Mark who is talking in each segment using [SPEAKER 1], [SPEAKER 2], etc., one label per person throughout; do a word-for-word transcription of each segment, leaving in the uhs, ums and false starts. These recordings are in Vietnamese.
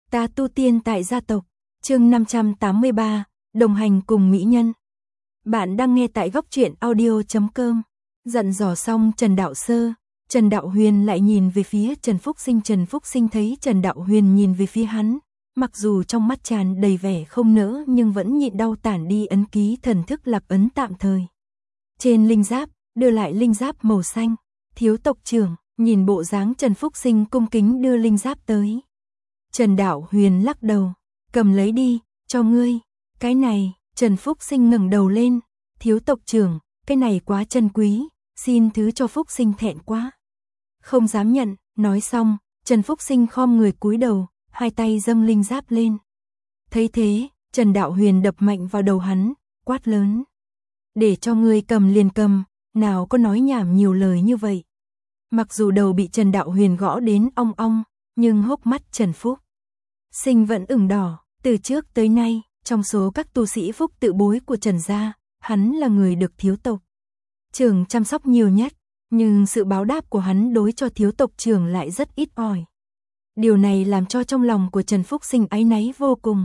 [SPEAKER 1] Ta tu tiên tại gia tộc, chương năm trăm tám mươi ba, đồng hành cùng mỹ nhân. Bạn đang nghe tại góc truyện audio chấm com. Dặn dò xong Trần Đạo Sơ, Trần Đạo Huyền lại nhìn về phía Trần Phúc Sinh. Trần Phúc Sinh thấy Trần Đạo Huyền nhìn về phía hắn, mặc dù trong mắt tràn đầy vẻ không nỡ nhưng vẫn nhịn đau tản đi ấn ký thần thức lạc ấn tạm thời. Trên linh giáp, đưa lại linh giáp màu xanh. Thiếu tộc trưởng, nhìn bộ dáng Trần Phúc Sinh cung kính đưa linh giáp tới. Trần Đạo Huyền lắc đầu, cầm lấy đi, cho ngươi. Cái này, Trần Phúc Sinh ngẩng đầu lên, thiếu tộc trưởng, cái này quá trân quý, xin thứ cho Phúc Sinh thẹn quá. Không dám nhận, nói xong, Trần Phúc Sinh khom người cúi đầu, hai tay dâng linh giáp lên. Thấy thế, Trần Đạo Huyền đập mạnh vào đầu hắn, quát lớn. Để cho ngươi cầm liền cầm, nào có nói nhảm nhiều lời như vậy. Mặc dù đầu bị Trần Đạo Huyền gõ đến ong ong, nhưng hốc mắt Trần Phúc Sinh vẫn ửng đỏ. Từ trước tới nay, trong số các tu sĩ phúc tự bối của Trần gia, hắn là người được thiếu tộc trưởng chăm sóc nhiều nhất, nhưng sự báo đáp của hắn đối cho thiếu tộc trưởng lại rất ít ỏi. Điều này làm cho trong lòng của Trần Phúc Sinh áy náy vô cùng.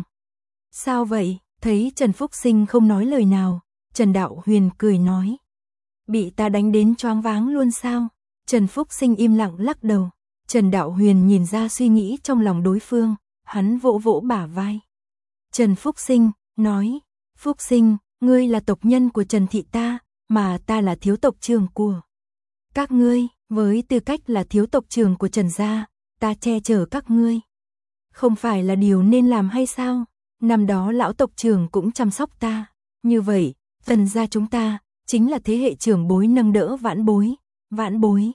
[SPEAKER 1] Sao vậy? Thấy Trần Phúc Sinh không nói lời nào, Trần Đạo Huyền cười nói. Bị ta đánh đến choáng váng luôn sao? Trần Phúc Sinh im lặng lắc đầu. Trần Đạo Huyền nhìn ra suy nghĩ trong lòng đối phương, hắn vỗ vỗ bả vai. Trần Phúc Sinh, nói, Phúc Sinh, ngươi là tộc nhân của Trần thị ta, mà ta là thiếu tộc trưởng của các ngươi, với tư cách là thiếu tộc trưởng của Trần gia, ta che chở các ngươi. Không phải là điều nên làm hay sao? Năm đó lão tộc trưởng cũng chăm sóc ta, như vậy, Trần gia chúng ta, chính là thế hệ trưởng bối nâng đỡ vãn bối, vãn bối.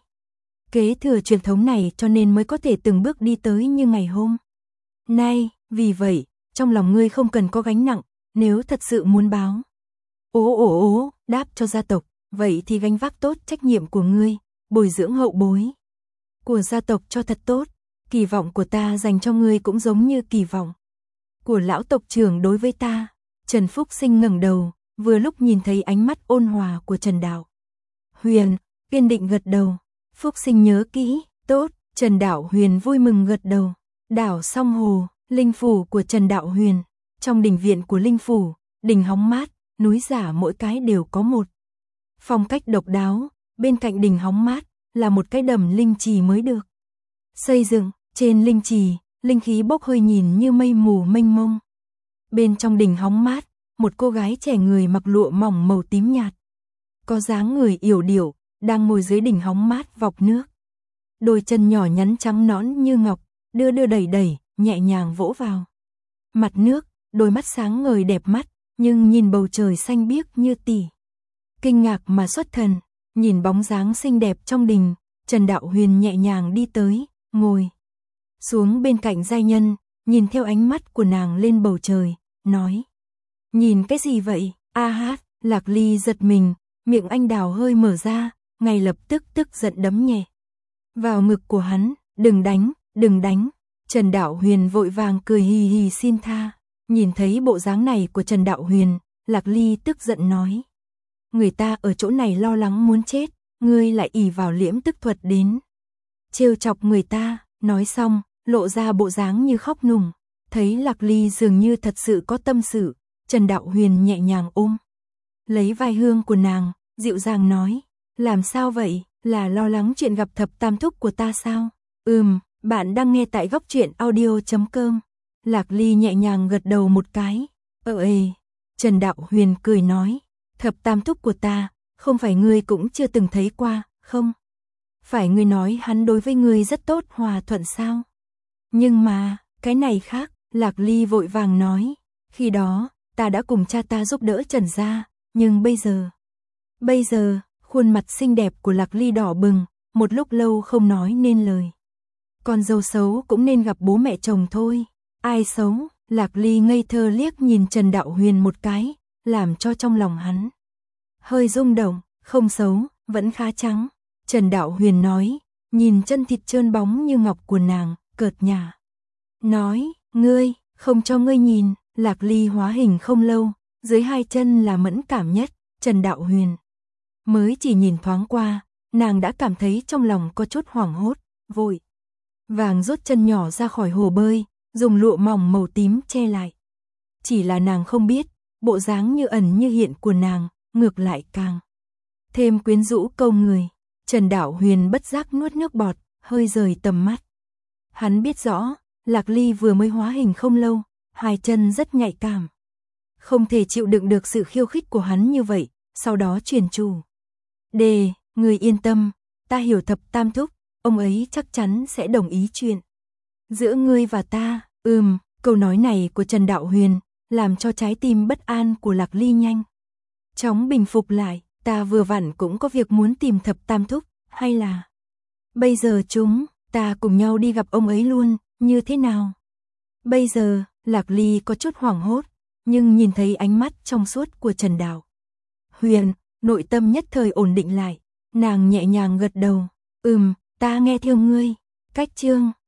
[SPEAKER 1] Kế thừa truyền thống này cho nên mới có thể từng bước đi tới như ngày hôm nay, vì vậy, trong lòng ngươi không cần có gánh nặng, nếu thật sự muốn báo. Ố ố ố, đáp cho gia tộc, vậy thì gánh vác tốt trách nhiệm của ngươi, bồi dưỡng hậu bối của gia tộc cho thật tốt, kỳ vọng của ta dành cho ngươi cũng giống như kỳ vọng của lão tộc trưởng đối với ta. Trần Phúc Sinh ngẩng đầu, vừa lúc nhìn thấy ánh mắt ôn hòa của Trần Đạo Huyền, kiên định gật đầu. Phúc Sinh nhớ kỹ, tốt, Trần Đạo Huyền vui mừng gật đầu. Đảo Song Hồ, linh phủ của Trần Đạo Huyền. Trong đình viện của linh phủ, đình hóng mát, núi giả mỗi cái đều có một phong cách độc đáo. Bên cạnh đình hóng mát là một cái đầm linh trì mới được xây dựng. Trên linh trì, linh khí bốc hơi nhìn như mây mù mênh mông. Bên trong đình hóng mát, một cô gái trẻ người mặc lụa mỏng màu tím nhạt, có dáng người yểu điệu, đang ngồi dưới đỉnh hóng mát vọc nước. Đôi chân nhỏ nhắn trắng nõn như ngọc, đưa đưa đẩy đẩy, nhẹ nhàng vỗ vào mặt nước, đôi mắt sáng ngời đẹp mắt, nhưng nhìn bầu trời xanh biếc như tỉ. Kinh ngạc mà xuất thần, nhìn bóng dáng xinh đẹp trong đình, Trần Đạo Huyền nhẹ nhàng đi tới, ngồi xuống bên cạnh giai nhân, nhìn theo ánh mắt của nàng lên bầu trời, nói. Nhìn cái gì vậy? A hát, Lạc Ly giật mình, miệng anh đào hơi mở ra, ngay lập tức tức giận đấm nhẹ vào ngực của hắn. Đừng đánh, đừng đánh. Trần Đạo Huyền vội vàng cười hì hì xin tha. Nhìn thấy bộ dáng này của Trần Đạo Huyền, Lạc Ly tức giận nói. Người ta ở chỗ này lo lắng muốn chết, ngươi lại ỷ vào liễm tức thuật đến trêu chọc người ta. Nói xong, lộ ra bộ dáng như khóc nùng. Thấy Lạc Ly dường như thật sự có tâm sự, Trần Đạo Huyền nhẹ nhàng ôm lấy vai hương của nàng, dịu dàng nói. Làm sao vậy? Là lo lắng chuyện gặp thập tam thúc của ta sao? Ừm, bạn đang nghe tại góc truyện audio chấm com. Lạc Ly nhẹ nhàng gật đầu một cái. Ờ ê. Trần Đạo Huyền cười nói. Thập tam thúc của ta, không phải ngươi cũng chưa từng thấy qua, không? Phải ngươi nói hắn đối với ngươi rất tốt hòa thuận sao? Nhưng mà, cái này khác, Lạc Ly vội vàng nói. Khi đó, ta đã cùng cha ta giúp đỡ Trần gia, nhưng bây giờ... Bây giờ, khuôn mặt xinh đẹp của Lạc Ly đỏ bừng, một lúc lâu không nói nên lời. Con dâu xấu cũng nên gặp bố mẹ chồng thôi. Ai xấu? Lạc Ly ngây thơ liếc nhìn Trần Đạo Huyền một cái, làm cho trong lòng hắn hơi rung động. Không xấu, vẫn khá trắng. Trần Đạo Huyền nói, nhìn chân thịt trơn bóng như ngọc của nàng, cợt nhả nói, ngươi, không cho ngươi nhìn. Lạc Ly hóa hình không lâu, dưới hai chân là mẫn cảm nhất. Trần Đạo Huyền mới chỉ nhìn thoáng qua, nàng đã cảm thấy trong lòng có chút hoảng hốt, vội vàng rút chân nhỏ ra khỏi hồ bơi, dùng lụa mỏng màu tím che lại. Chỉ là nàng không biết, bộ dáng như ẩn như hiện của nàng, ngược lại càng thêm quyến rũ câu người. Trần Đạo Huyền bất giác nuốt nước bọt, hơi rời tầm mắt. Hắn biết rõ, Lạc Ly vừa mới hóa hình không lâu, hai chân rất nhạy cảm. Không thể chịu đựng được sự khiêu khích của hắn như vậy, sau đó truyền chủ. Đề, người yên tâm, ta hiểu Thập Tam Thúc, ông ấy chắc chắn sẽ đồng ý chuyện giữa ngươi và ta. Ừm, câu nói này của Trần Đạo Huyền làm cho trái tim bất an của Lạc Ly nhanh chóng bình phục lại. Ta vừa vặn cũng có việc muốn tìm Thập Tam Thúc, hay là bây giờ chúng ta cùng nhau đi gặp ông ấy luôn, như thế nào? Bây giờ, Lạc Ly có chút hoảng hốt, nhưng nhìn thấy ánh mắt trong suốt của Trần Đạo Huyền, nội tâm nhất thời ổn định lại. Nàng nhẹ nhàng gật đầu. Ừm, ta nghe theo ngươi. Cách chương